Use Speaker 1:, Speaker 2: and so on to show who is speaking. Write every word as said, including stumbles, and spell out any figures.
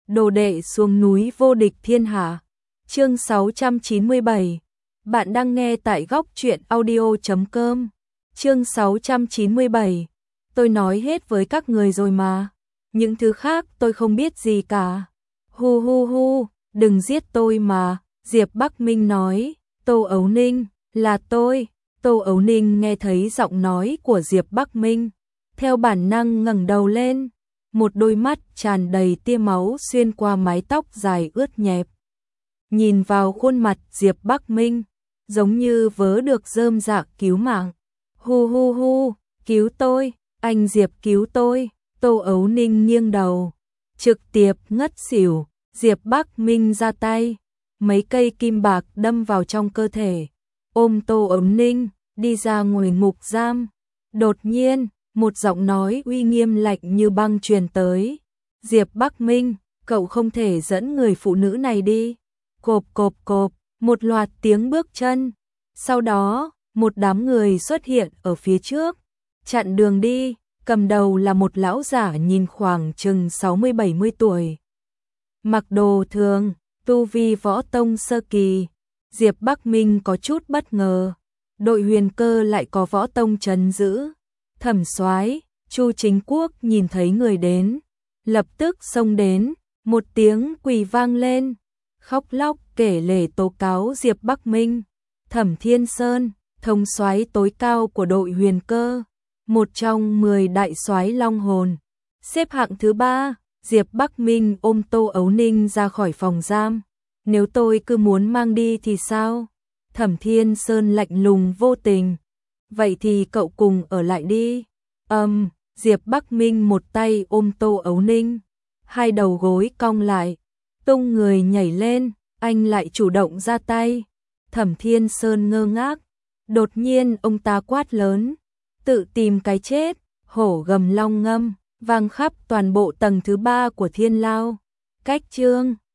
Speaker 1: Đồ đệ xuống núi vô địch thiên hạ. Chương sáu trăm chín mươi bảy. Bạn đang nghe tại góc truyện audio chấm com. Chương sáu trăm chín mươi bảy. Tôi nói hết với các người rồi mà. Những thứ khác tôi không biết gì cả. Hu hu hu, đừng giết tôi mà. Diệp Bắc Minh nói. Tô Ấu Ninh, là tôi. Tô Ấu Ninh nghe thấy giọng nói của Diệp Bắc Minh, theo bản năng ngẩng đầu lên. Một đôi mắt tràn đầy tia máu xuyên qua mái tóc dài ướt nhẹp. Nhìn vào khuôn mặt Diệp Bắc Minh, giống như vớ được rơm rạ cứu mạng. Hu hu hu, cứu tôi, anh Diệp cứu tôi. Tô Ấu Ninh nghiêng đầu, trực tiếp ngất xỉu. Diệp Bắc Minh ra tay, mấy cây kim bạc đâm vào trong cơ thể, ôm Tô Ấu Ninh đi ra ngoài ngục giam. Đột nhiên, một giọng nói uy nghiêm lạnh như băng truyền tới. Diệp Bắc Minh, cậu không thể dẫn người phụ nữ này đi. Cộp cộp cộp, một loạt tiếng bước chân. Sau đó, một đám người xuất hiện ở phía trước, chặn đường đi. Cầm đầu là một lão giả nhìn khoảng chừng sáu mươi bảy mươi tuổi. Mặc đồ thường, tu vi võ tông sơ kỳ. Diệp Bắc Minh có chút bất ngờ. Đội Huyền Cơ lại có võ tông trấn giữ. Thẩm Soái, Chu Chính Quốc nhìn thấy người đến, lập tức xông đến, một tiếng quỳ vang lên, khóc lóc kể lể tố cáo Diệp Bắc Minh. Thẩm Thiên Sơn, thống soái tối cao của đội Huyền Cơ, một trong mười đại soái long hồn, xếp hạng thứ ba. Diệp Bắc Minh ôm Tô Ấu Ninh ra khỏi phòng giam. Nếu tôi cứ muốn mang đi thì sao? Thẩm Thiên Sơn lạnh lùng vô tình. Vậy thì cậu cùng ở lại đi. Ầm, um, Diệp Bắc Minh một tay ôm Tô Ấu Ninh, hai đầu gối cong lại, tung người nhảy lên, anh lại chủ động ra tay. Thẩm Thiên Sơn ngơ ngác, đột nhiên ông ta quát lớn, tự tìm cái chết. Hổ gầm long ngâm, vang khắp toàn bộ tầng thứ ba của Thiên Lao. Cách chương